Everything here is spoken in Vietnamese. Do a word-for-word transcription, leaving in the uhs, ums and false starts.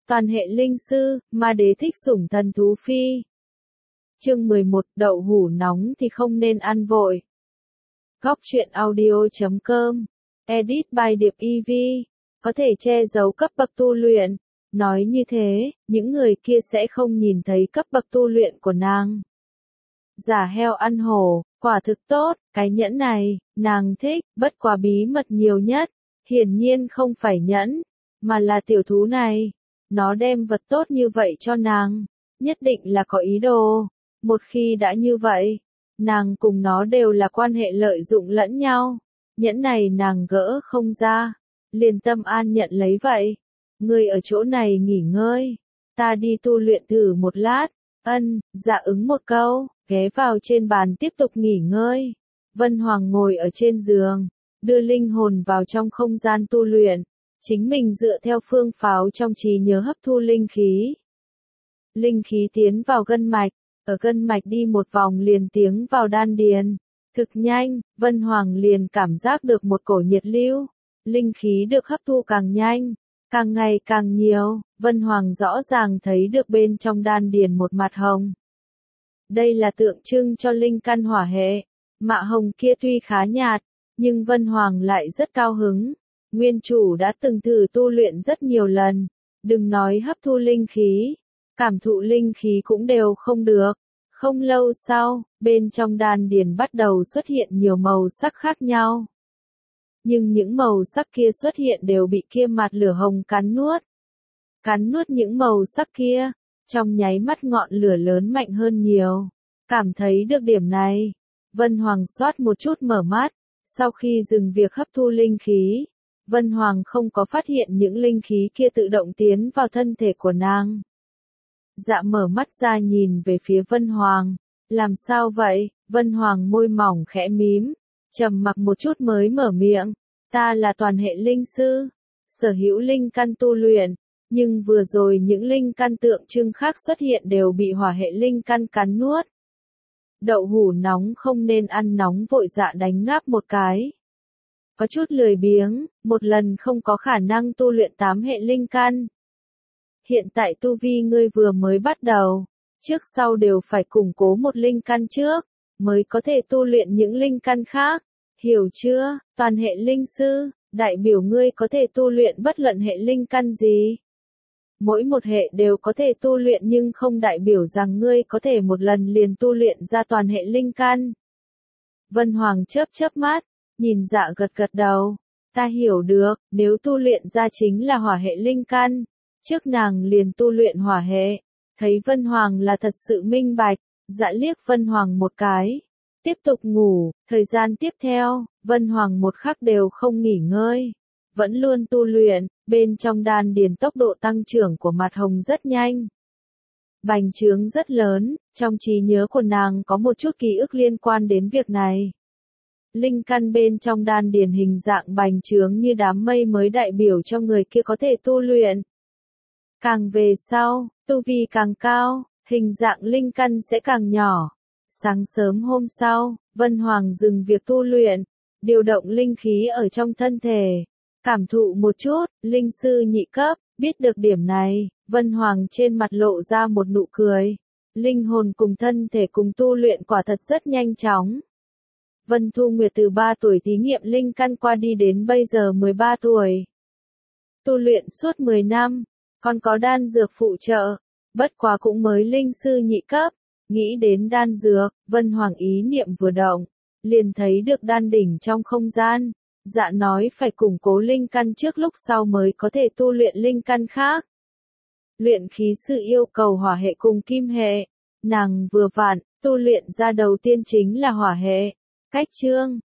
Toàn hệ linh sư, ma đế thích sủng thần thú phi. Chương mười một, đậu hũ nóng thì không nên ăn vội. Góc truyện audio chấm com, edit by Điệp e vê, có thể che giấu cấp bậc tu luyện. Nói như thế, những người kia sẽ không nhìn thấy cấp bậc tu luyện của nàng. Giả heo ăn hổ, quả thực tốt, cái nhẫn này, nàng thích, bất quá bí mật nhiều nhất, hiển nhiên không phải nhẫn, mà là tiểu thú này. Nó đem vật tốt như vậy cho nàng, nhất định là có ý đồ. Một khi đã như vậy, nàng cùng nó đều là quan hệ lợi dụng lẫn nhau. Nhẫn này nàng gỡ không ra, liền tâm an nhận lấy vậy. Ngươi ở chỗ này nghỉ ngơi, ta đi tu luyện thử một lát. Ân, dạ ứng một câu, ghé vào trên bàn tiếp tục nghỉ ngơi. Vân Hoàng ngồi ở trên giường, đưa linh hồn vào trong không gian tu luyện. Chính mình dựa theo phương pháo trong trí nhớ hấp thu linh khí. Linh khí tiến vào gân mạch, ở gân mạch đi một vòng liền tiến vào đan điền. Thực nhanh, Vân Hoàng liền cảm giác được một cổ nhiệt lưu. Linh khí được hấp thu càng nhanh, càng ngày càng nhiều, Vân Hoàng rõ ràng thấy được bên trong đan điền một mặt hồng. Đây là tượng trưng cho linh căn hỏa hệ. Mạ hồng kia tuy khá nhạt, nhưng Vân Hoàng lại rất cao hứng. Nguyên chủ đã từng thử tu luyện rất nhiều lần, đừng nói hấp thu linh khí, cảm thụ linh khí cũng đều không được. Không lâu sau, bên trong đan điền bắt đầu xuất hiện nhiều màu sắc khác nhau. Nhưng những màu sắc kia xuất hiện đều bị kia mặt lửa hồng cắn nuốt. Cắn nuốt những màu sắc kia, trong nháy mắt ngọn lửa lớn mạnh hơn nhiều. Cảm thấy được điểm này, Vân Hoàng xoát một chút mở mắt, sau khi dừng việc hấp thu linh khí. Vân Hoàng không có phát hiện những linh khí kia tự động tiến vào thân thể của nàng. Dạ mở mắt ra nhìn về phía Vân Hoàng. Làm sao vậy? Vân Hoàng môi mỏng khẽ mím, trầm mặc một chút mới mở miệng. Ta là toàn hệ linh sư, sở hữu linh căn tu luyện, nhưng vừa rồi những linh căn tượng trưng khác xuất hiện đều bị hỏa hệ linh căn cắn nuốt. Đậu hũ nóng không nên ăn nóng vội, dạ đánh ngáp một cái. Có chút lười biếng, một lần không có khả năng tu luyện tám hệ linh căn. Hiện tại tu vi ngươi vừa mới bắt đầu, trước sau đều phải củng cố một linh căn trước, mới có thể tu luyện những linh căn khác. Hiểu chưa? Toàn hệ linh sư, đại biểu ngươi có thể tu luyện bất luận hệ linh căn gì. Mỗi một hệ đều có thể tu luyện nhưng không đại biểu rằng ngươi có thể một lần liền tu luyện ra toàn hệ linh căn. Vân Hoàng chớp chớp mắt, nhìn dạ gật gật đầu. Ta hiểu được, nếu tu luyện ra chính là hỏa hệ linh căn, trước nàng liền tu luyện hỏa hệ. Thấy Vân Hoàng là thật sự minh bạch, dạ liếc Vân Hoàng một cái. Tiếp tục ngủ, thời gian tiếp theo, Vân Hoàng một khắc đều không nghỉ ngơi. Vẫn luôn tu luyện, bên trong đan điền tốc độ tăng trưởng của mặt hồng rất nhanh. Bành trướng rất lớn, trong trí nhớ của nàng có một chút ký ức liên quan đến việc này. Linh căn bên trong đan điền hình dạng bành trướng như đám mây mới đại biểu cho người kia có thể tu luyện. Càng về sau, tu vi càng cao, hình dạng linh căn sẽ càng nhỏ. Sáng sớm hôm sau, Vân Hoàng dừng việc tu luyện, điều động linh khí ở trong thân thể, cảm thụ một chút, linh sư nhị cấp, biết được điểm này, Vân Hoàng trên mặt lộ ra một nụ cười. Linh hồn cùng thân thể cùng tu luyện quả thật rất nhanh chóng. Vân Thu Nguyệt từ ba tuổi thí nghiệm linh căn qua đi đến bây giờ mười ba tuổi. Tu luyện suốt mười năm, còn có đan dược phụ trợ, bất quá cũng mới linh sư nhị cấp. Nghĩ đến đan dược, Vân Hoàng ý niệm vừa động, liền thấy được đan đỉnh trong không gian. Dạ nói phải củng cố linh căn trước lúc sau mới có thể tu luyện linh căn khác. Luyện khí sư yêu cầu hỏa hệ cùng kim hệ. Nàng vừa vặn, tu luyện ra đầu tiên chính là hỏa hệ. Cách chương,